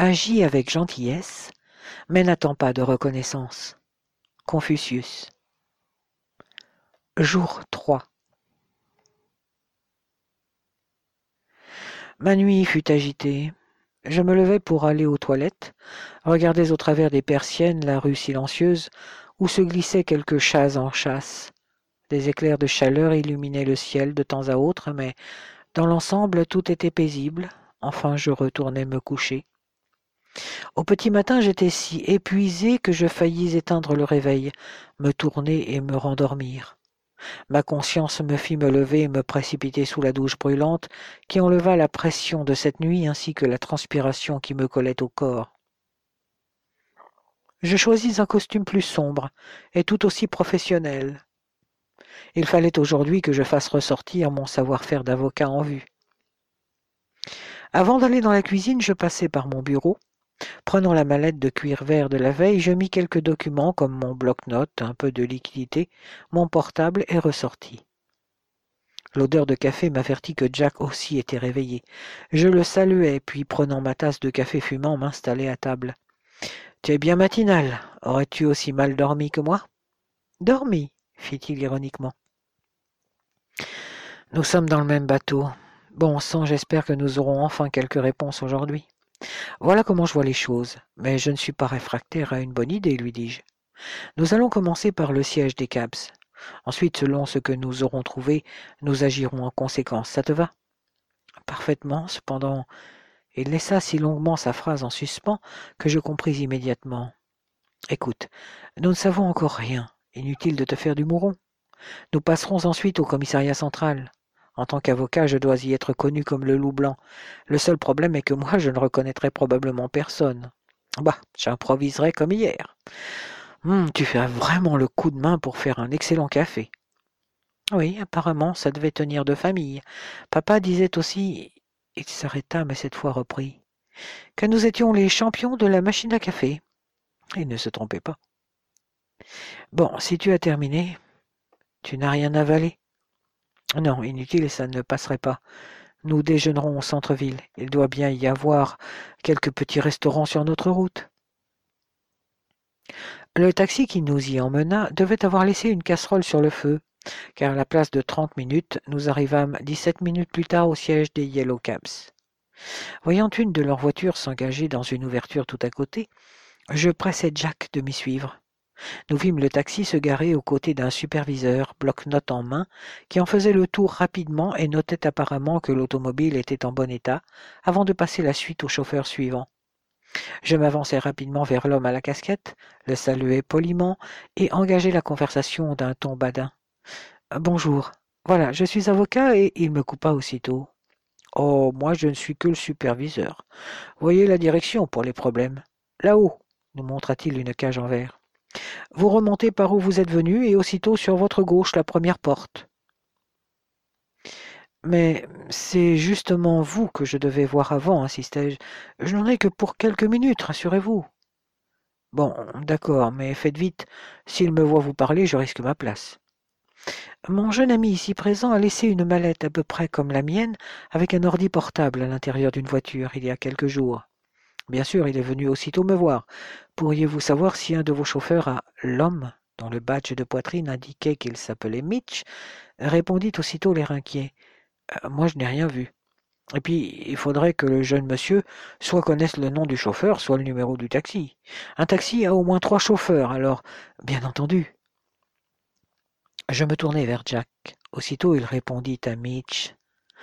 Agis avec gentillesse, mais n'attends pas de reconnaissance. Confucius. Jour 3. Ma nuit fut agitée. Je me levai pour aller aux toilettes, regardais au travers des persiennes la rue silencieuse où se glissaient quelques chats en chasse. Des éclairs de chaleur illuminaient le ciel de temps à autre, mais dans l'ensemble tout était paisible. Enfin je retournai me coucher. Au petit matin j'étais si épuisé que je faillis éteindre le réveil, me tourner et me rendormir. Ma conscience me fit me lever et me précipiter sous la douche brûlante qui enleva la pression de cette nuit ainsi que la transpiration qui me collait au corps. Je choisis un costume plus sombre et tout aussi professionnel. Il fallait aujourd'hui que je fasse ressortir mon savoir-faire d'avocat en vue. Avant d'aller dans la cuisine, je passai par mon bureau. Prenant la mallette de cuir vert de la veille, je mis quelques documents comme mon bloc-notes, un peu de liquidité, mon portable et ressortis. L'odeur de café m'avertit que Jack aussi était réveillé. Je le saluai, puis prenant ma tasse de café fumant, m'installai à table. « Tu es bien matinal. Aurais-tu aussi mal dormi que moi ?»« Dormi ?» fit-il ironiquement. « Nous sommes dans le même bateau. Bon sang, j'espère que nous aurons enfin quelques réponses aujourd'hui. Voilà comment je vois les choses, mais je ne suis pas réfractaire à une bonne idée, lui dis-je. Nous allons commencer par le siège des Cabs. Ensuite, selon ce que nous aurons trouvé, nous agirons en conséquence. Ça te va ? Parfaitement, cependant, il laissa si longuement sa phrase en suspens que je compris immédiatement. Écoute, nous ne savons encore rien. Inutile de te faire du mouron. Nous passerons ensuite au commissariat central. En tant qu'avocat, je dois y être connu comme le loup blanc. Le seul problème est que moi, je ne reconnaîtrai probablement personne. Bah, j'improviserai comme hier. Tu fais vraiment le coup de main pour faire un excellent café. Oui, apparemment, ça devait tenir de famille. Papa disait aussi... Il s'arrêta, mais cette fois reprit. Que nous étions les champions de la machine à café. Il ne se trompait pas. Bon, si tu as terminé, tu n'as rien avalé. Non, inutile, ça ne passerait pas. Nous déjeunerons au centre-ville. Il doit bien y avoir quelques petits restaurants sur notre route. Le taxi qui nous y emmena devait avoir laissé une casserole sur le feu, car à la place de 30 minutes, nous arrivâmes 17 minutes plus tard au siège des Yellow Cabs. Voyant une de leurs voitures s'engager dans une ouverture tout à côté, je pressai Jack de m'y suivre. Nous vîmes le taxi se garer aux côtés d'un superviseur, bloc-notes en main, qui en faisait le tour rapidement et notait apparemment que l'automobile était en bon état, avant de passer la suite au chauffeur suivant. Je m'avançai rapidement vers l'homme à la casquette, le saluai poliment et engageai la conversation d'un ton badin. « Bonjour. Voilà, je suis avocat et il me coupa aussitôt. « Oh, moi je ne suis que le superviseur. Voyez la direction pour les problèmes. Là-haut, nous montra-t-il une cage en verre. Vous remontez par où vous êtes venu et aussitôt sur votre gauche la première porte. Mais c'est justement vous que je devais voir avant, insistai-je. Je n'en ai que pour quelques minutes, rassurez-vous. Bon, d'accord, mais faites vite. S'il me voit vous parler, je risque ma place. Mon jeune ami ici présent a laissé une mallette à peu près comme la mienne, avec un ordi portable à l'intérieur d'une voiture il y a quelques jours. Bien sûr, il est venu aussitôt me voir. Pourriez-vous savoir si un de vos chauffeurs a l'homme dont le badge de poitrine indiquait qu'il s'appelait Mitch, répondit aussitôt l'air inquiet. Moi, je n'ai rien vu. Et puis, il faudrait que le jeune monsieur soit connaisse le nom du chauffeur, soit le numéro du taxi. Un taxi a au moins 3 chauffeurs, alors, bien entendu. Je me tournai vers Jack. Aussitôt, il répondit à Mitch.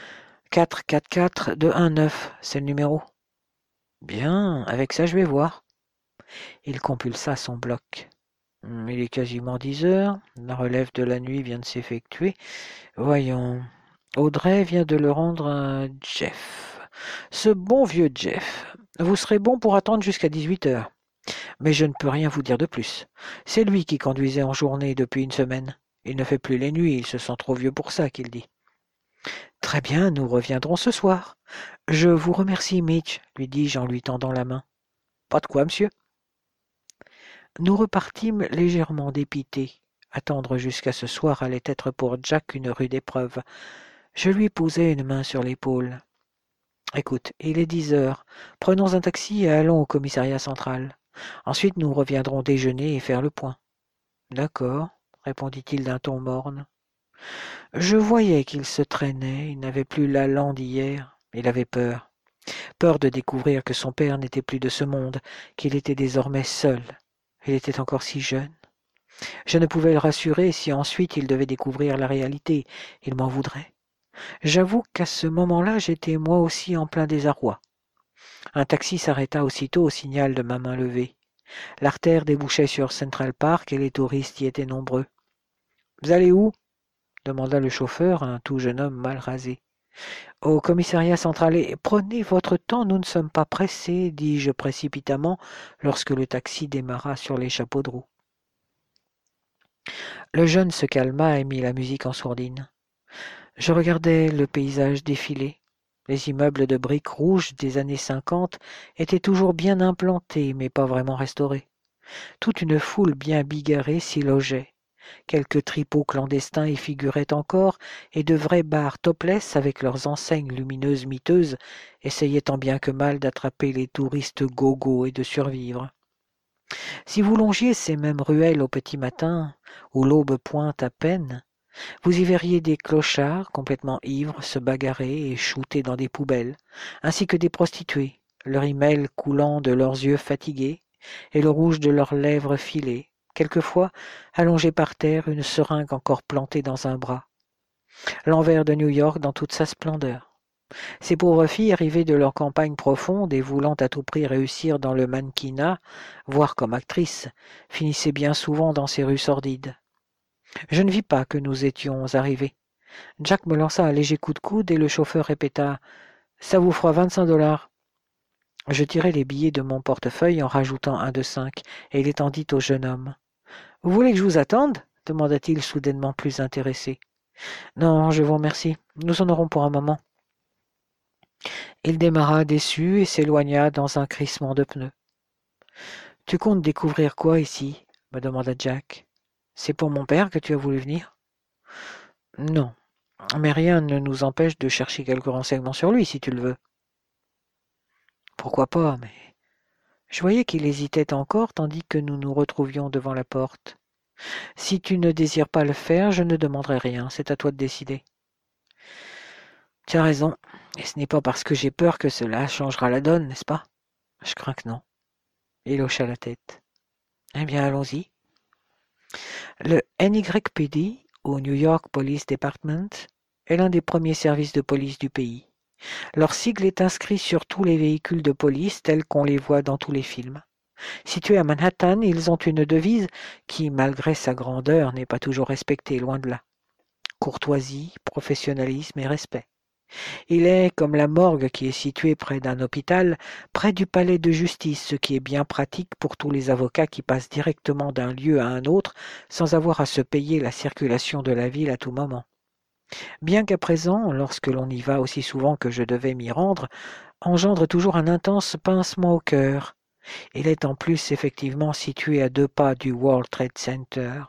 444-219, c'est le numéro. Bien, avec ça, je vais voir. Il compulsa son bloc. Il est quasiment 10 heures. La relève de la nuit vient de s'effectuer. Voyons. Audrey vient de le rendre à Jeff. Ce bon vieux Jeff. Vous serez bon pour attendre jusqu'à 18 heures. Mais je ne peux rien vous dire de plus. C'est lui qui conduisait en journée depuis une semaine. Il ne fait plus les nuits, il se sent trop vieux pour ça, qu'il dit. Très bien, nous reviendrons ce soir. Je vous remercie, Mitch, lui dis-je en lui tendant la main. Pas de quoi, monsieur. Nous repartîmes légèrement dépités. Attendre jusqu'à ce soir allait être pour Jack une rude épreuve. Je lui posai une main sur l'épaule. Écoute, il est 10 heures. Prenons un taxi et allons au commissariat central. Ensuite, nous reviendrons déjeuner et faire le point. D'accord, répondit-il d'un ton morne. Je voyais qu'il se traînait, il n'avait plus l'allant d'hier. Il avait peur. Peur de découvrir que son père n'était plus de ce monde, qu'il était désormais seul. Il était encore si jeune. Je ne pouvais le rassurer si ensuite il devait découvrir la réalité. Il m'en voudrait. J'avoue qu'à ce moment-là, j'étais moi aussi en plein désarroi. Un taxi s'arrêta aussitôt au signal de ma main levée. L'artère débouchait sur Central Park et les touristes y étaient nombreux. Vous allez où demanda le chauffeur, un tout jeune homme mal rasé. Au commissariat central. Et prenez votre temps, nous ne sommes pas pressés, dis-je précipitamment lorsque le taxi démarra sur les chapeaux de roue. Le jeune se calma et mit la musique en sourdine. Je regardais le paysage défiler. Les immeubles de briques rouges des années 50 étaient toujours bien implantés, mais pas vraiment restaurés. Toute une foule bien bigarrée s'y logeait. Quelques tripots clandestins y figuraient encore, et de vrais bars topless avec leurs enseignes lumineuses miteuses essayaient tant bien que mal d'attraper les touristes gogo et de survivre. Si vous longiez ces mêmes ruelles au petit matin, où l'aube pointe à peine, vous y verriez des clochards complètement ivres se bagarrer et shooter dans des poubelles, ainsi que des prostituées, leur email coulant de leurs yeux fatigués et le rouge de leurs lèvres filées, quelquefois allongée par terre, une seringue encore plantée dans un bras. L'envers de New York dans toute sa splendeur. Ces pauvres filles arrivées de leur campagne profonde et voulant à tout prix réussir dans le mannequinat, voire comme actrices, finissaient bien souvent dans ces rues sordides. Je ne vis pas que nous étions arrivés. Jack me lança un léger coup de coude et le chauffeur répéta « Ça vous fera 25 $. Je tirai les billets de mon portefeuille en rajoutant un de 5 et il étendit au jeune homme. « Vous voulez que je vous attende ?» demanda-t-il soudainement plus intéressé. « Non, je vous remercie. Nous en aurons pour un moment. » Il démarra déçu et s'éloigna dans un crissement de pneus. « Tu comptes découvrir quoi ici ?» me demanda Jack. « C'est pour mon père que tu as voulu venir ?»« Non, mais rien ne nous empêche de chercher quelques renseignements sur lui, si tu le veux. »« Pourquoi pas, mais... » Je voyais qu'il hésitait encore, tandis que nous nous retrouvions devant la porte. « Si tu ne désires pas le faire, je ne demanderai rien, c'est à toi de décider. »« Tu as raison, et ce n'est pas parce que j'ai peur que cela changera la donne, n'est-ce pas ?»« Je crains que non. » Il hocha la tête. « Eh bien, allons-y. » Le NYPD, au New York Police Department, est l'un des premiers services de police du pays. Leur sigle est inscrit sur tous les véhicules de police tels qu'on les voit dans tous les films. Situés à Manhattan, ils ont une devise qui, malgré sa grandeur, n'est pas toujours respectée, loin de là. Courtoisie, professionnalisme et respect. Il est, comme la morgue qui est située près d'un hôpital, près du palais de justice, ce qui est bien pratique pour tous les avocats qui passent directement d'un lieu à un autre sans avoir à se payer la circulation de la ville à tout moment. Bien qu'à présent, lorsque l'on y va aussi souvent que je devais m'y rendre, engendre toujours un intense pincement au cœur. Il est en plus effectivement situé à 2 pas du World Trade Center.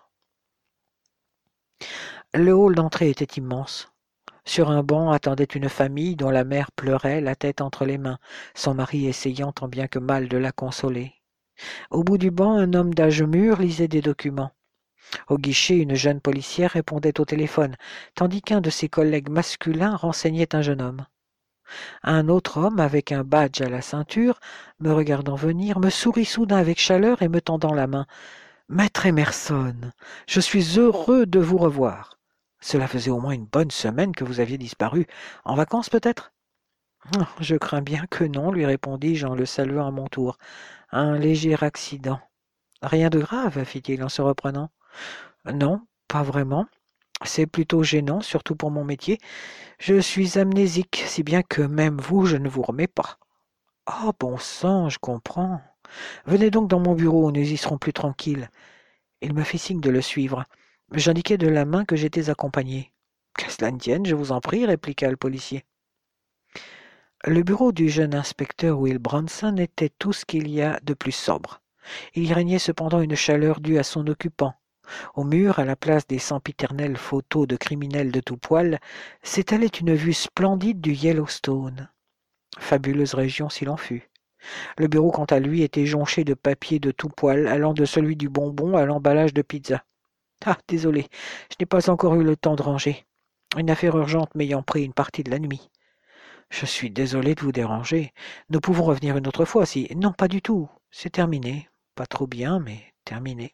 Le hall d'entrée était immense. Sur un banc attendait une famille dont la mère pleurait, la tête entre les mains, son mari essayant tant bien que mal de la consoler. Au bout du banc, un homme d'âge mûr lisait des documents. Au guichet, une jeune policière répondait au téléphone, tandis qu'un de ses collègues masculins renseignait un jeune homme. Un autre homme, avec un badge à la ceinture, me regardant venir, me sourit soudain avec chaleur et me tendant la main. « Maître Emerson, je suis heureux de vous revoir. Cela faisait au moins une bonne semaine que vous aviez disparu. En vacances peut-être ?»« Je crains bien que non, lui répondis-je en le saluant à mon tour. Un léger accident. Rien de grave, fit-il en se reprenant. Non, pas vraiment. C'est plutôt gênant, surtout pour mon métier. Je suis amnésique, si bien que même vous, je ne vous remets pas. Oh, bon sang, je comprends. Venez donc dans mon bureau, nous y serons plus tranquilles. Il me fit signe de le suivre. J'indiquai de la main que j'étais accompagné. Qu'à cela ne tienne, je vous en prie, répliqua le policier. Le bureau du jeune inspecteur Will Bronson était tout ce qu'il y a de plus sobre. Il y régnait cependant une chaleur due à son occupant. Au mur, à la place des sempiternelles photos de criminels de tout poil, s'étalait une vue splendide du Yellowstone. Fabuleuse région s'il en fut. Le bureau, quant à lui, était jonché de papiers de tout poil, allant de celui du bonbon à l'emballage de pizza. Ah, désolé, je n'ai pas encore eu le temps de ranger. Une affaire urgente m'ayant pris une partie de la nuit. Je suis désolé de vous déranger. Nous pouvons revenir une autre fois si... Non, pas du tout. C'est terminé. Pas trop bien, mais terminé.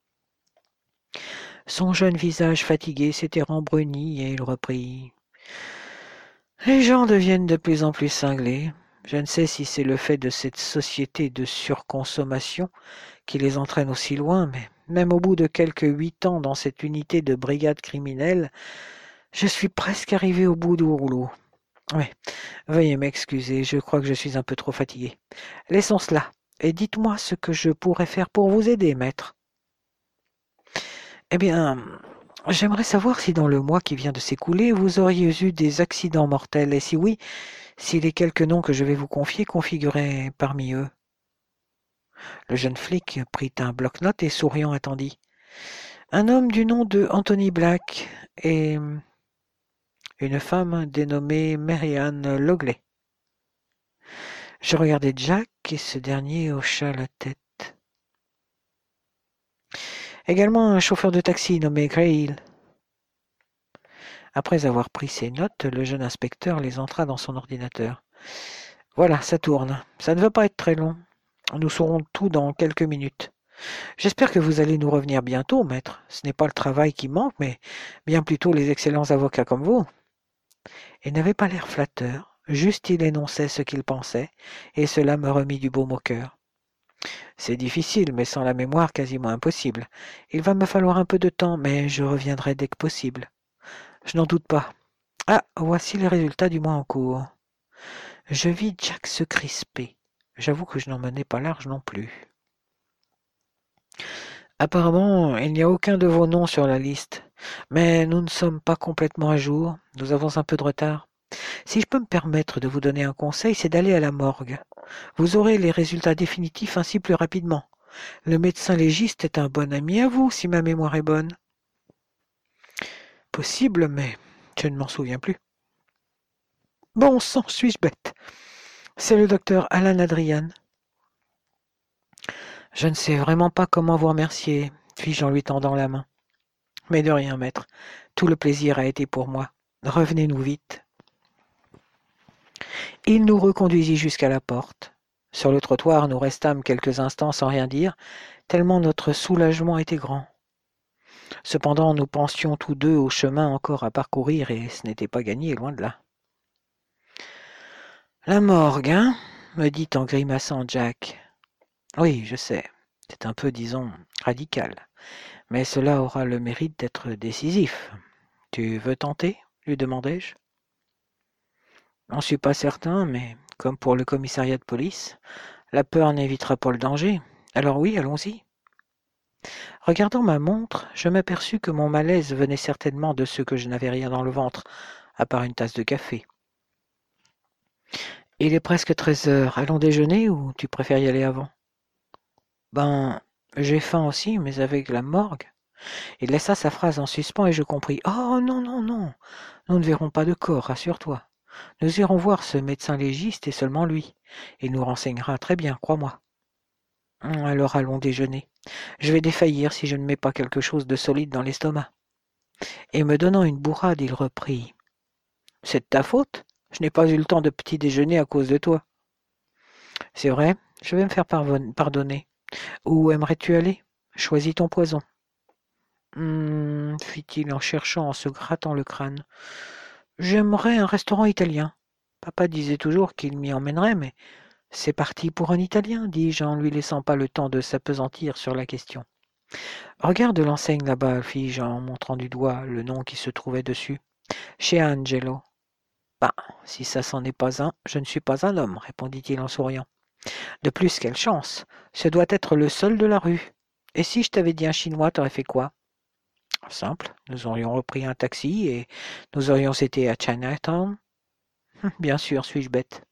Son jeune visage fatigué s'était rembruni et il reprit. Les gens deviennent de plus en plus cinglés. Je ne sais si c'est le fait de cette société de surconsommation qui les entraîne aussi loin, mais même au bout de quelques 8 ans dans cette unité de brigade criminelle, je suis presque arrivé au bout du rouleau. Oui, veuillez m'excuser, je crois que je suis un peu trop fatigué. Laissons cela, et dites-moi ce que je pourrais faire pour vous aider, maître. Eh bien, j'aimerais savoir si dans le mois qui vient de s'écouler, vous auriez eu des accidents mortels, et si oui, si les quelques noms que je vais vous confier configuraient parmi eux. Le jeune flic prit un bloc-notes et souriant attendit. Un homme du nom de Anthony Black et une femme dénommée Marianne Logley. Je regardai Jack et ce dernier hocha la tête. Également un chauffeur de taxi nommé Grail. Après avoir pris ses notes, le jeune inspecteur les entra dans son ordinateur. Voilà, ça tourne. Ça ne va pas être très long. Nous saurons tout dans quelques minutes. J'espère que vous allez nous revenir bientôt, maître. Ce n'est pas le travail qui manque, mais bien plutôt les excellents avocats comme vous. Il n'avait pas l'air flatteur, juste il énonçait ce qu'il pensait, et cela me remit du baume au cœur. C'est difficile, mais sans la mémoire quasiment impossible. Il va me falloir un peu de temps, mais je reviendrai dès que possible. Je n'en doute pas. Ah, voici les résultats du mois en cours. Je vis Jack se crisper. J'avoue que je n'en menais pas large non plus. Apparemment, il n'y a aucun de vos noms sur la liste, mais nous ne sommes pas complètement à jour. Nous avons un peu de retard. Si je peux me permettre de vous donner un conseil, c'est d'aller à la morgue. Vous aurez les résultats définitifs ainsi plus rapidement. Le médecin légiste est un bon ami à vous, si ma mémoire est bonne. Possible, mais je ne m'en souviens plus. Bon sang, suis-je bête? C'est le docteur Alan Adrian. Je ne sais vraiment pas comment vous remercier, fis-je en lui tendant la main. Mais de rien, maître. Tout le plaisir a été pour moi. Revenez-nous vite. Il nous reconduisit jusqu'à la porte. Sur le trottoir, nous restâmes quelques instants sans rien dire, tellement notre soulagement était grand. Cependant, nous pensions tous deux au chemin encore à parcourir, et ce n'était pas gagné, loin de là. La morgue, hein? Me dit en grimaçant Jack. Oui, je sais. C'est un peu, disons, radical. Mais cela aura le mérite d'être décisif. Tu veux tenter? Lui demandai-je. J'en suis pas certain, mais comme pour le commissariat de police, la peur n'évitera pas le danger. Alors oui, allons-y. Regardant ma montre, je m'aperçus que mon malaise venait certainement de ce que je n'avais rien dans le ventre, à part une tasse de café. Il est presque 13 heures. Allons déjeuner ou tu préfères y aller avant? Ben, j'ai faim aussi, mais avec la morgue. Il laissa sa phrase en suspens et je compris. Oh non, non, non. Nous ne verrons pas de corps, rassure-toi. Nous irons voir ce médecin légiste et seulement lui. Il nous renseignera très bien, crois-moi. Alors allons déjeuner. Je vais défaillir si je ne mets pas quelque chose de solide dans l'estomac. Et me donnant une bourrade, il reprit. C'est de ta faute? Je n'ai pas eu le temps de petit déjeuner à cause de toi. C'est vrai, je vais me faire pardonner. Où aimerais-tu aller? Choisis ton poison. Fit-il en cherchant, en se grattant le crâne. J'aimerais un restaurant italien. Papa disait toujours qu'il m'y emmènerait, mais c'est parti pour un italien, dis-je en lui laissant pas le temps de s'appesantir sur la question. Regarde l'enseigne là-bas, fis-je en montrant du doigt le nom qui se trouvait dessus. Chez Angelo. Bah, si ça s'en est pas un, je ne suis pas un homme, répondit-il en souriant. De plus, quelle chance! Ce doit être le seul de la rue. Et si je t'avais dit un chinois, t'aurais fait quoi? Simple, nous aurions repris un taxi et nous aurions été à Chinatown. Bien sûr, suis-je bête.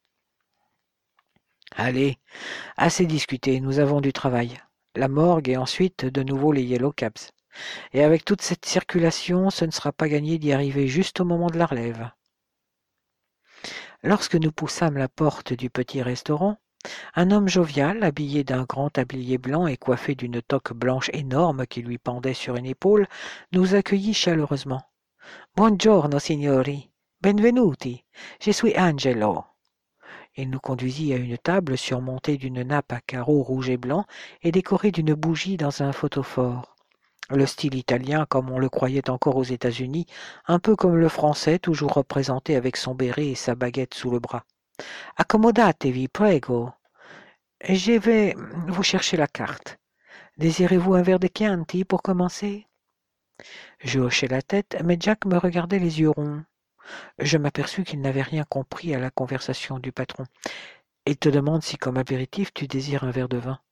Allez, assez discuté, nous avons du travail. La morgue et ensuite de nouveau les yellow cabs. Et avec toute cette circulation, ce ne sera pas gagné d'y arriver juste au moment de la relève. Lorsque nous poussâmes la porte du petit restaurant, un homme jovial, habillé d'un grand tablier blanc et coiffé d'une toque blanche énorme qui lui pendait sur une épaule, nous accueillit chaleureusement. Buongiorno, signori. Benvenuti. Je suis Angelo. Il nous conduisit à une table surmontée d'une nappe à carreaux rouges et blancs et décorée d'une bougie dans un photophore. Le style italien, comme on le croyait encore aux États-Unis, un peu comme le français, toujours représenté avec son béret et sa baguette sous le bras. Accommodatevi, prego. Je vais vous chercher la carte. Désirez-vous un verre de Chianti pour commencer? Je hochai la tête, mais Jack me regardait les yeux ronds. Je m'aperçus qu'il n'avait rien compris à la conversation du patron. Il te demande si, comme apéritif, tu désires un verre de vin.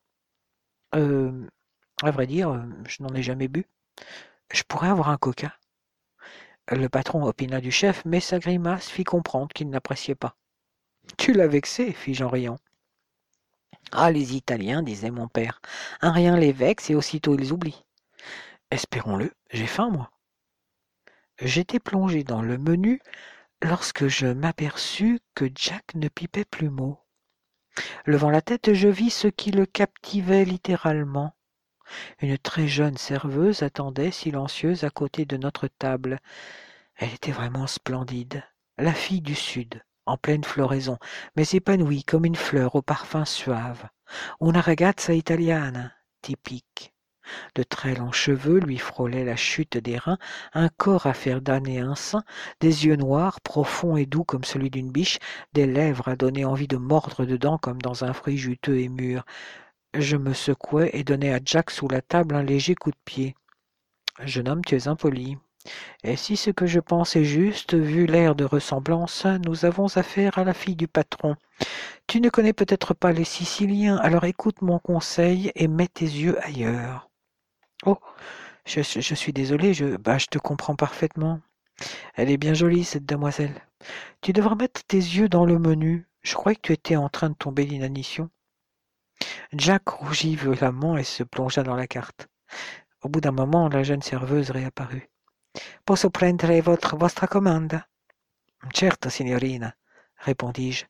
À vrai dire, je n'en ai jamais bu. Je pourrais avoir un coca. Le patron opina du chef, mais sa grimace fit comprendre qu'il n'appréciait pas. Tu l'as vexé, fis-je en riant. Ah, les Italiens, disait mon père, un rien les vexe et aussitôt ils oublient. Espérons-le, j'ai faim, moi. J'étais plongé dans le menu lorsque je m'aperçus que Jack ne pipait plus mot. Levant la tête, je vis ce qui le captivait littéralement. Une très jeune serveuse attendait silencieuse à côté de notre table. Elle était vraiment splendide, la fille du Sud, en pleine floraison, mais épanouie comme une fleur au parfum suave. Una ragazza italiana, typique. De très longs cheveux lui frôlaient la chute des reins, un corps à faire damner un sein, des yeux noirs, profonds et doux comme celui d'une biche, des lèvres à donner envie de mordre dedans comme dans un fruit juteux et mûr. Je me secouai et donnai à Jack sous la table un léger coup de pied. « Jeune homme, tu es impoli. Et si ce que je pense est juste, vu l'air de ressemblance, nous avons affaire à la fille du patron. Tu ne connais peut-être pas les Siciliens, alors écoute mon conseil et mets tes yeux ailleurs. » Oh, je suis désolé, je te comprends parfaitement. Elle est bien jolie, cette demoiselle. Tu devras mettre tes yeux dans le menu. Je croyais que tu étais en train de tomber d'inanition. Jack rougit violemment et se plongea dans la carte. Au bout d'un moment, la jeune serveuse réapparut. Posso prendere vostra comanda? Certo, signorina, répondis-je.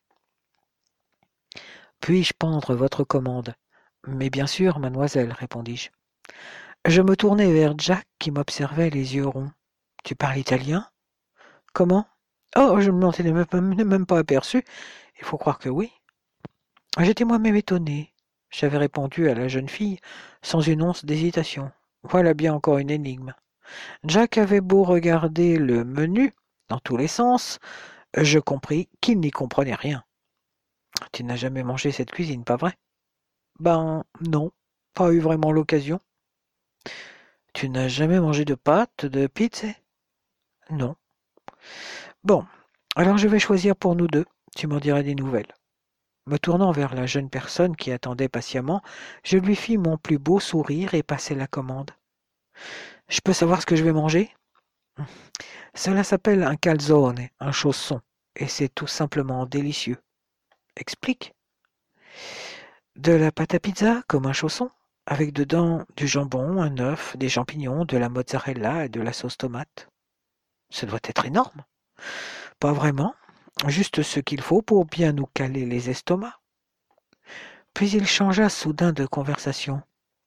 Puis-je prendre votre commande? Mais bien sûr, mademoiselle, répondis-je. Je me tournai vers Jack qui m'observait les yeux ronds. Tu parles italien? Comment? Oh, je ne m'en étais même pas aperçu. Il faut croire que oui. J'étais moi-même étonné. J'avais répondu à la jeune fille sans une once d'hésitation. Voilà bien encore une énigme. Jack avait beau regarder le menu dans tous les sens, je compris qu'il n'y comprenait rien. Tu n'as jamais mangé cette cuisine, pas vrai? Ben non, pas eu vraiment l'occasion. Tu n'as jamais mangé de pâtes, de pizza? Non. Bon, alors je vais choisir pour nous deux, tu m'en diras des nouvelles. Me tournant vers la jeune personne qui attendait patiemment, je lui fis mon plus beau sourire et passai la commande. Je peux savoir ce que je vais manger? Cela s'appelle un calzone, un chausson, et c'est tout simplement délicieux. Explique. De la pâte à pizza, comme un chausson, avec dedans du jambon, un œuf, des champignons, de la mozzarella et de la sauce tomate. Ça doit être énorme. Pas vraiment, juste ce qu'il faut pour bien nous caler les estomacs. Puis il changea soudain de conversation.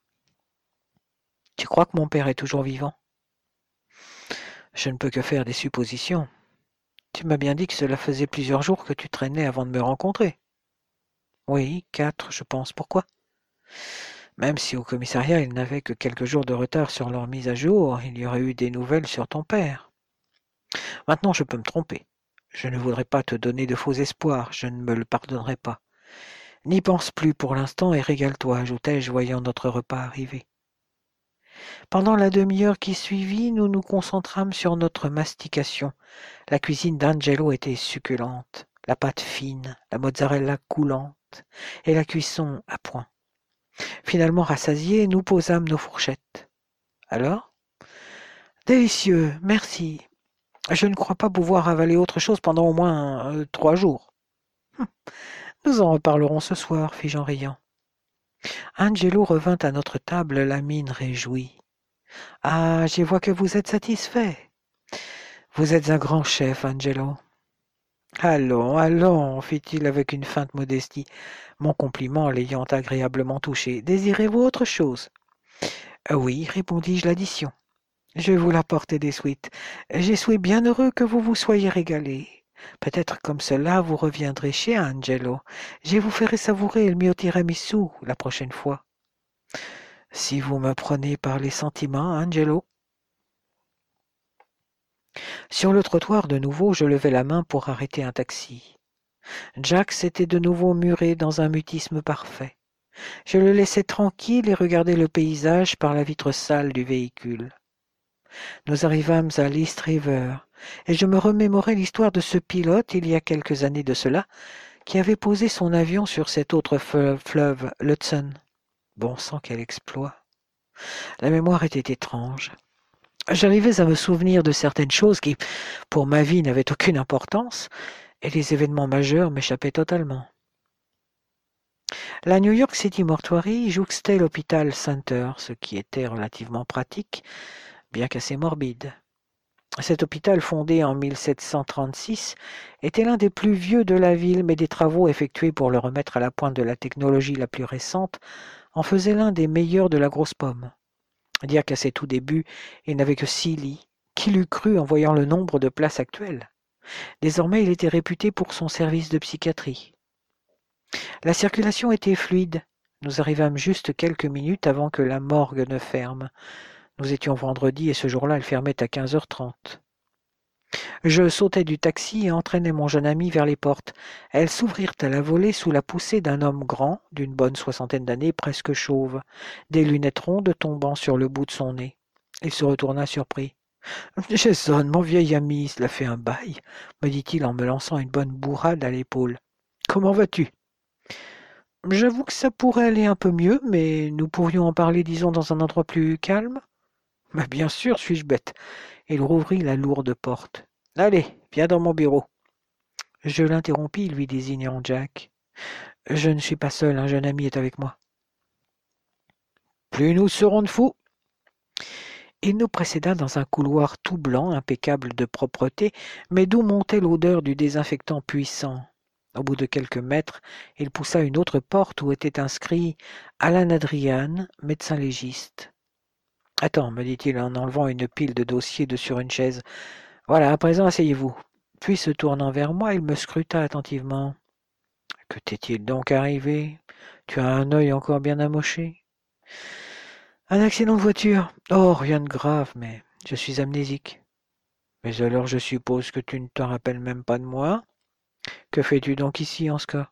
Tu crois que mon père est toujours vivant? Je ne peux que faire des suppositions. Tu m'as bien dit que cela faisait plusieurs jours que tu traînais avant de me rencontrer. Oui, 4, je pense. Pourquoi? Même si au commissariat ils n'avaient que quelques jours de retard sur leur mise à jour, il y aurait eu des nouvelles sur ton père. Maintenant je peux me tromper. Je ne voudrais pas te donner de faux espoirs, je ne me le pardonnerai pas. N'y pense plus pour l'instant et régale-toi, ajoutai-je, voyant notre repas arriver. Pendant la demi-heure qui suivit, nous nous concentrâmes sur notre mastication. La cuisine d'Angelo était succulente, la pâte fine, la mozzarella coulante, et la cuisson à point. Finalement rassasiés, nous posâmes nos fourchettes. Alors? Délicieux, merci. Je ne crois pas pouvoir avaler autre chose pendant au moins 3 jours. Nous en reparlerons ce soir, fis-je en riant. Angelo revint à notre table, la mine réjouie. Ah, je vois que vous êtes satisfait. Vous êtes un grand chef, Angelo. Allons, allons, fit-il avec une feinte modestie, mon compliment l'ayant agréablement touché. Désirez-vous autre chose? Oui, répondis-je, l'addition. Je vais vous l'apporter des suites. J'y suis bien heureux que vous vous soyez régalé. Peut-être comme cela vous reviendrez chez Angelo. Je vous ferai savourer le mio tiramisu la prochaine fois. Si vous me prenez par les sentiments, Angelo. Sur le trottoir de nouveau, je levai la main pour arrêter un taxi. Jack s'était de nouveau muré dans un mutisme parfait. Je le laissai tranquille et regardai le paysage par la vitre sale du véhicule. Nous arrivâmes à l'East River, et je me remémorai l'histoire de ce pilote, il y a quelques années de cela, qui avait posé son avion sur cet autre fleuve, l'Hudson. Bon sang, quel exploit! La mémoire était étrange. J'arrivais à me souvenir de certaines choses qui, pour ma vie, n'avaient aucune importance, et les événements majeurs m'échappaient totalement. La New York City Mortuary jouxtait l'hôpital Center, ce qui était relativement pratique, bien qu'assez morbide. Cet hôpital, fondé en 1736, était l'un des plus vieux de la ville, mais des travaux effectués pour le remettre à la pointe de la technologie la plus récente en faisaient l'un des meilleurs de la grosse pomme. Dire qu'à ses tout débuts, il n'avait que 6 lits. Qui l'eût cru en voyant le nombre de places actuelles? Désormais, il était réputé pour son service de psychiatrie. La circulation était fluide. Nous arrivâmes juste quelques minutes avant que la morgue ne ferme. Nous étions vendredi et ce jour-là, elle fermait à 15h30. Je sautai du taxi et entraînai mon jeune ami vers les portes. Elles s'ouvrirent à la volée sous la poussée d'un homme grand, d'une bonne soixantaine d'années, presque chauve, des lunettes rondes tombant sur le bout de son nez. Il se retourna surpris. Jason, mon vieil ami, cela fait un bail, me dit-il en me lançant une bonne bourrade à l'épaule. Comment vas-tu? J'avoue que ça pourrait aller un peu mieux, mais nous pourrions en parler, disons, dans un endroit plus calme. Mais bien sûr, suis-je bête. Il rouvrit la lourde porte. Allez, viens dans mon bureau. Je l'interrompis, lui désignant Jack. Je ne suis pas seul, un jeune ami est avec moi. Plus nous serons de fous. Il nous précéda dans un couloir tout blanc, impeccable de propreté, mais d'où montait l'odeur du désinfectant puissant. Au bout de quelques mètres, il poussa une autre porte où était inscrit Alan Adrian, médecin légiste. Attends, me dit-il en enlevant une pile de dossiers de sur une chaise. Voilà, à présent asseyez-vous. Puis se tournant vers moi, il me scruta attentivement. Que t'est-il donc arrivé? Tu as un œil encore bien amoché? Un accident de voiture. Oh, rien de grave, mais je suis amnésique. Mais alors je suppose que tu ne te rappelles même pas de moi? Que fais-tu donc ici en ce cas?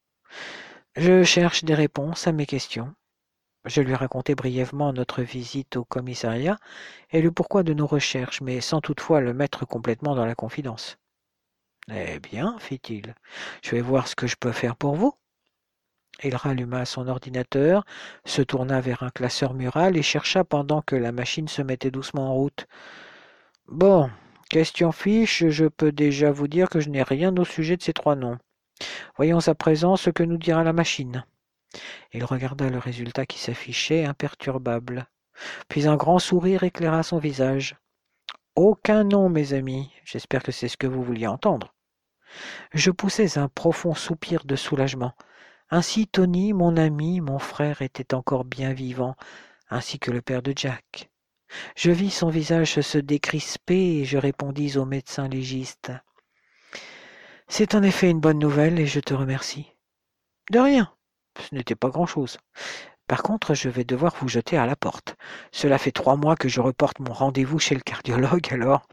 Je cherche des réponses à mes questions. Je lui racontai brièvement notre visite au commissariat et le pourquoi de nos recherches, mais sans toutefois le mettre complètement dans la confidence. Eh bien, fit-il, je vais voir ce que je peux faire pour vous. Il ralluma son ordinateur, se tourna vers un classeur mural et chercha pendant que la machine se mettait doucement en route. Bon, question fiche, je peux déjà vous dire que je n'ai rien au sujet de ces 3 noms. Voyons à présent ce que nous dira la machine. Il regarda le résultat qui s'affichait, imperturbable. Puis un grand sourire éclaira son visage. Aucun nom, mes amis. J'espère que c'est ce que vous vouliez entendre. Je poussais un profond soupir de soulagement. Ainsi Tony, mon ami, mon frère, était encore bien vivant, ainsi que le père de Jack. Je vis son visage se décrisper et je répondis au médecin légiste. C'est en effet une bonne nouvelle et je te remercie. De rien. Ce n'était pas grand-chose. Par contre, je vais devoir vous jeter à la porte. Cela fait 3 mois que je reporte mon rendez-vous chez le cardiologue, alors.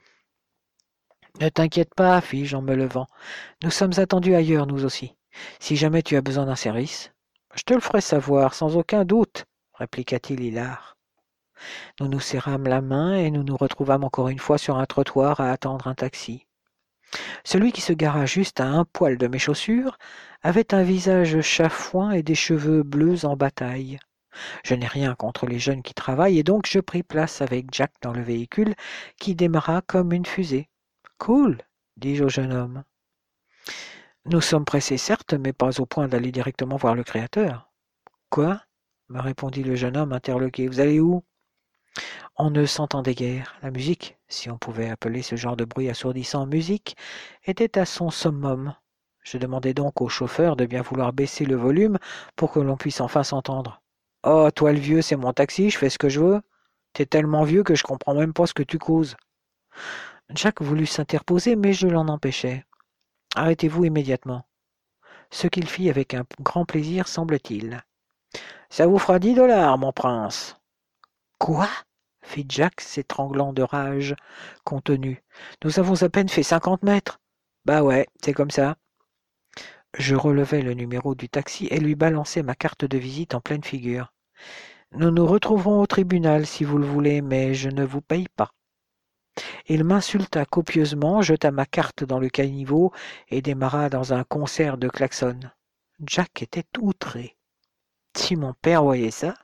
Ne t'inquiète pas, fis-je en me levant. Nous sommes attendus ailleurs, nous aussi. Si jamais tu as besoin d'un service, je te le ferai savoir, sans aucun doute, répliqua-t-il hilar. Nous nous serrâmes la main et nous nous retrouvâmes encore une fois sur un trottoir à attendre un taxi. Celui qui se gara juste à un poil de mes chaussures avait un visage chafouin et des cheveux bleus en bataille. Je n'ai rien contre les jeunes qui travaillent et donc je pris place avec Jack dans le véhicule qui démarra comme une fusée. Cool, dis-je au jeune homme. Nous sommes pressés, certes, mais pas au point d'aller directement voir le Créateur. Quoi? Me répondit le jeune homme interloqué. Vous allez où? On ne s'entendait guère. La musique, si on pouvait appeler ce genre de bruit assourdissant musique, était à son summum. Je demandai donc au chauffeur de bien vouloir baisser le volume pour que l'on puisse enfin s'entendre. Oh, toi le vieux, c'est mon taxi, je fais ce que je veux. T'es tellement vieux que je comprends même pas ce que tu causes. Jack voulut s'interposer, mais je l'en empêchai. Arrêtez-vous immédiatement. Ce qu'il fit avec un grand plaisir, semble-t-il. Ça vous fera 10 $, mon prince. Quoi? Fit Jack, s'étranglant de rage contenue. Nous avons à peine fait 50 mètres. Bah ouais, c'est comme ça. Je relevai le numéro du taxi et lui balançai ma carte de visite en pleine figure. Nous nous retrouverons au tribunal si vous le voulez, mais je ne vous paye pas. Il m'insulta copieusement, jeta ma carte dans le caniveau et démarra dans un concert de klaxons. Jack était outré. Si mon père voyait ça.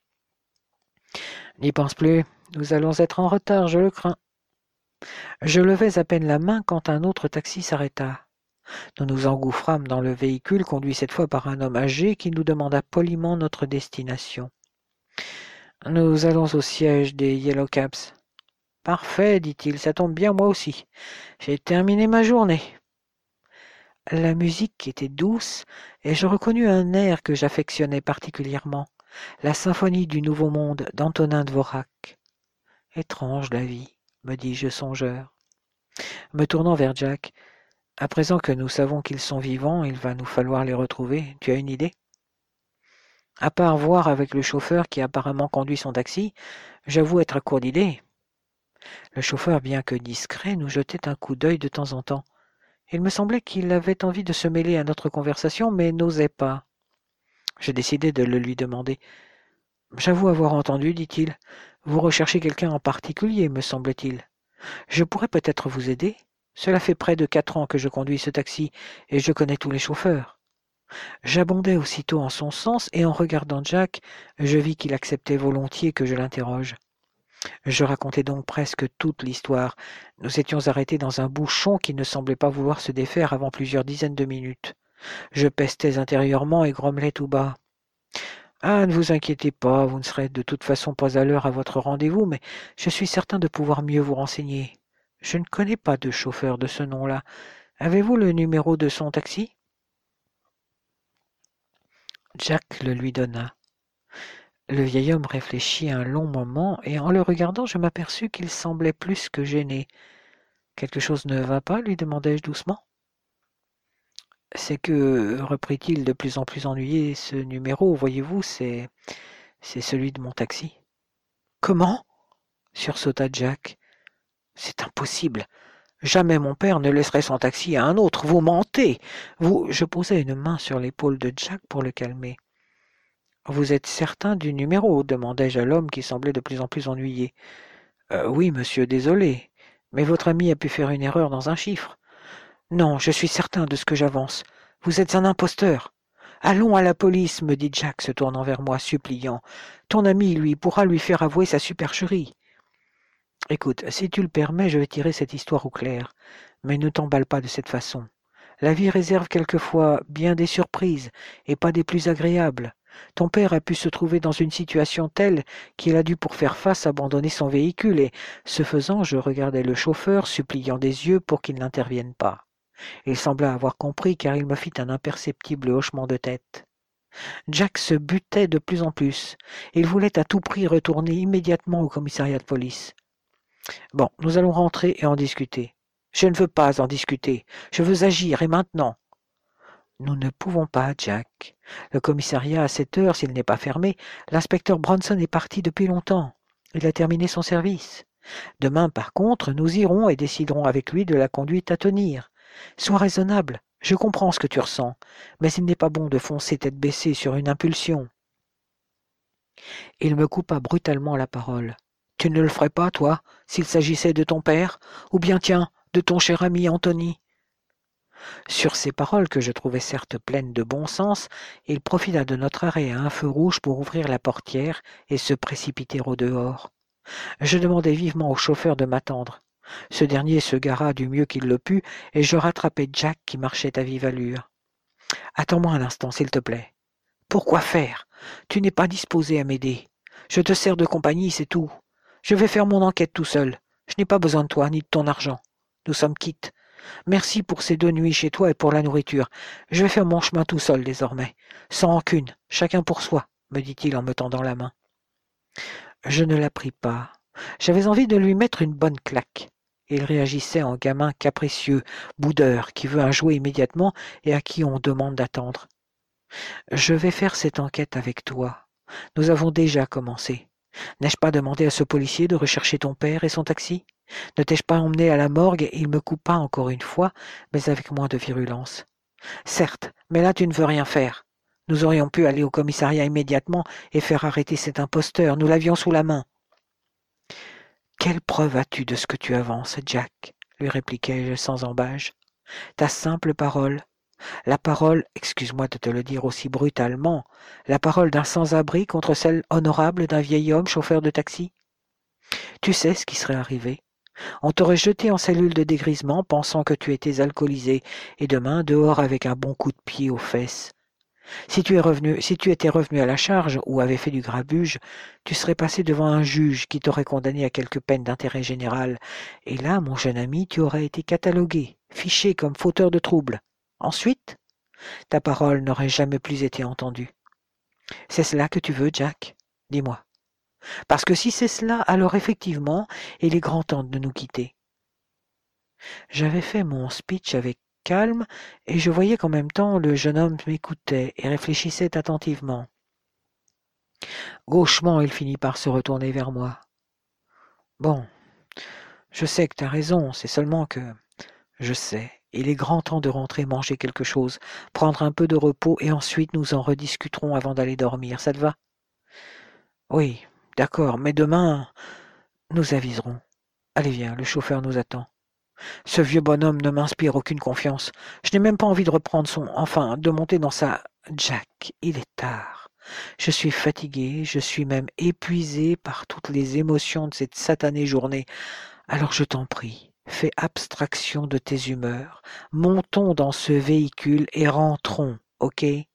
N'y pense plus, nous allons être en retard, je le crains. Je levais à peine la main quand un autre taxi s'arrêta. Nous nous engouffrâmes dans le véhicule, conduit cette fois par un homme âgé qui nous demanda poliment notre destination. Nous allons au siège des Yellow Cabs. Parfait, dit-il, ça tombe bien, moi aussi. J'ai terminé ma journée. La musique était douce, et je reconnus un air que j'affectionnais particulièrement, la symphonie du Nouveau Monde d'Antonin Dvorak. Étrange la vie, me dis-je songeur. Me tournant vers Jack, à présent que nous savons qu'ils sont vivants, il va nous falloir les retrouver. Tu as une idée? À part voir avec le chauffeur qui apparemment conduit son taxi, j'avoue être à court d'idées. Le chauffeur, bien que discret, nous jetait un coup d'œil de temps en temps. Il me semblait qu'il avait envie de se mêler à notre conversation, mais n'osait pas. Je décidai de le lui demander. J'avoue avoir entendu, dit-il. Vous recherchez quelqu'un en particulier, me semble-t-il. Je pourrais peut-être vous aider. Cela fait près de 4 ans que je conduis ce taxi, et je connais tous les chauffeurs. J'abondai aussitôt en son sens, et en regardant Jack, je vis qu'il acceptait volontiers que je l'interroge. Je racontai donc presque toute l'histoire. Nous étions arrêtés dans un bouchon qui ne semblait pas vouloir se défaire avant plusieurs dizaines de minutes. Je pestais intérieurement et grommelais tout bas. Ah, ne vous inquiétez pas, vous ne serez de toute façon pas à l'heure à votre rendez-vous, mais je suis certain de pouvoir mieux vous renseigner. Je ne connais pas de chauffeur de ce nom-là. Avez-vous le numéro de son taxi? Jack le lui donna. Le vieil homme réfléchit un long moment, et en le regardant, je m'aperçus qu'il semblait plus que gêné. Quelque chose ne va pas? Lui demandai-je doucement. C'est que, reprit-il de plus en plus ennuyé, ce numéro, voyez-vous, c'est celui de mon taxi. Comment? Sursauta Jack. C'est impossible. Jamais mon père ne laisserait son taxi à un autre. Vous mentez. Je posai une main sur l'épaule de Jack pour le calmer. Vous êtes certain du numéro? Demandai-je à l'homme qui semblait de plus en plus ennuyé. Oui, monsieur, désolé. Mais votre ami a pu faire une erreur dans un chiffre. Non, je suis certain de ce que j'avance. Vous êtes un imposteur. Allons à la police, me dit Jack, se tournant vers moi, suppliant. Ton ami, lui, pourra lui faire avouer sa supercherie. Écoute, si tu le permets, je vais tirer cette histoire au clair. Mais ne t'emballe pas de cette façon. La vie réserve quelquefois bien des surprises, et pas des plus agréables. Ton père a pu se trouver dans une situation telle qu'il a dû pour faire face abandonner son véhicule, et, ce faisant, je regardai le chauffeur, suppliant des yeux pour qu'il n'intervienne pas. Il sembla avoir compris, car il me fit un imperceptible hochement de tête. Jack se butait de plus en plus. Il voulait à tout prix retourner immédiatement au commissariat de police. Bon, nous allons rentrer et en discuter. Je ne veux pas en discuter. Je veux agir, et maintenant. Nous ne pouvons pas, Jack. Le commissariat à 7 heures, s'il n'est pas fermé, l'inspecteur Bronson est parti depuis longtemps. Il a terminé son service. Demain, par contre, nous irons et déciderons avec lui de la conduite à tenir. Sois raisonnable, je comprends ce que tu ressens, mais il n'est pas bon de foncer tête baissée sur une impulsion. Il me coupa brutalement la parole. Tu ne le ferais pas, toi, s'il s'agissait de ton père, ou bien, tiens, de ton cher ami Anthony? Sur ces paroles, que je trouvais certes pleines de bon sens, il profita de notre arrêt à un feu rouge pour ouvrir la portière et se précipiter au dehors. Je demandai vivement au chauffeur de m'attendre. Ce dernier se gara du mieux qu'il le put, et je rattrapai Jack qui marchait à vive allure. « Attends-moi un instant, s'il te plaît. »« Pourquoi faire? Tu n'es pas disposé à m'aider. Je te sers de compagnie, c'est tout. Je vais faire mon enquête tout seul. Je n'ai pas besoin de toi ni de ton argent. Nous sommes quittes. Merci pour ces 2 nuits chez toi et pour la nourriture. Je vais faire mon chemin tout seul désormais. Sans rancune, chacun pour soi, me dit-il en me tendant la main. Je ne la pris pas. J'avais envie de lui mettre une bonne claque. Il réagissait en gamin capricieux, boudeur, qui veut un jouet immédiatement et à qui on demande d'attendre. Je vais faire cette enquête avec toi. Nous avons déjà commencé. N'ai-je pas demandé à ce policier de rechercher ton père et son taxi? Ne t'ai-je pas emmené à la morgue? Il me coupa encore une fois, mais avec moins de virulence. Certes, mais là tu ne veux rien faire. Nous aurions pu aller au commissariat immédiatement et faire arrêter cet imposteur. Nous l'avions sous la main. Quelle preuve as-tu de ce que tu avances, Jack? Lui répliquai-je sans embâge. Ta simple parole. La parole, excuse-moi de te le dire aussi brutalement, la parole d'un sans-abri contre celle honorable d'un vieil homme chauffeur de taxi. Tu sais ce qui serait arrivé. On t'aurait jeté en cellule de dégrisement pensant que tu étais alcoolisé et demain dehors avec un bon coup de pied aux fesses. Si tu étais revenu à la charge ou avais fait du grabuge, tu serais passé devant un juge qui t'aurait condamné à quelques peines d'intérêt général. Et là, mon jeune ami, tu aurais été catalogué, fiché comme fauteur de troubles. Ensuite, ta parole n'aurait jamais plus été entendue. C'est cela que tu veux, Jack? Dis-moi. Parce que si c'est cela, alors effectivement, il est grand temps de nous quitter. J'avais fait mon speech avec calme, et je voyais qu'en même temps le jeune homme m'écoutait et réfléchissait attentivement. Gauchement, il finit par se retourner vers moi. Bon, je sais que t'as raison, c'est seulement que... Je sais, il est grand temps de rentrer manger quelque chose, prendre un peu de repos, et ensuite nous en rediscuterons avant d'aller dormir, ça te va? Oui, d'accord, mais demain, nous aviserons. Allez, viens, le chauffeur nous attend. Ce vieux bonhomme ne m'inspire aucune confiance. Je n'ai même pas envie de reprendre de monter dans sa... Jack, il est tard. Je suis fatigué, je suis même épuisé par toutes les émotions de cette satanée journée. Alors je t'en prie, fais abstraction de tes humeurs. Montons dans ce véhicule et rentrons, ok?